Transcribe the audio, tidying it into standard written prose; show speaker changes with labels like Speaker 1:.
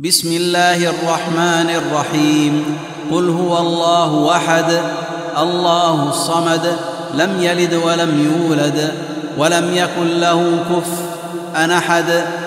Speaker 1: بسم الله الرحمن الرحيم. قل هو الله أحد الله الصمد لم يلد ولم يولد ولم يكن له كفوا أحد.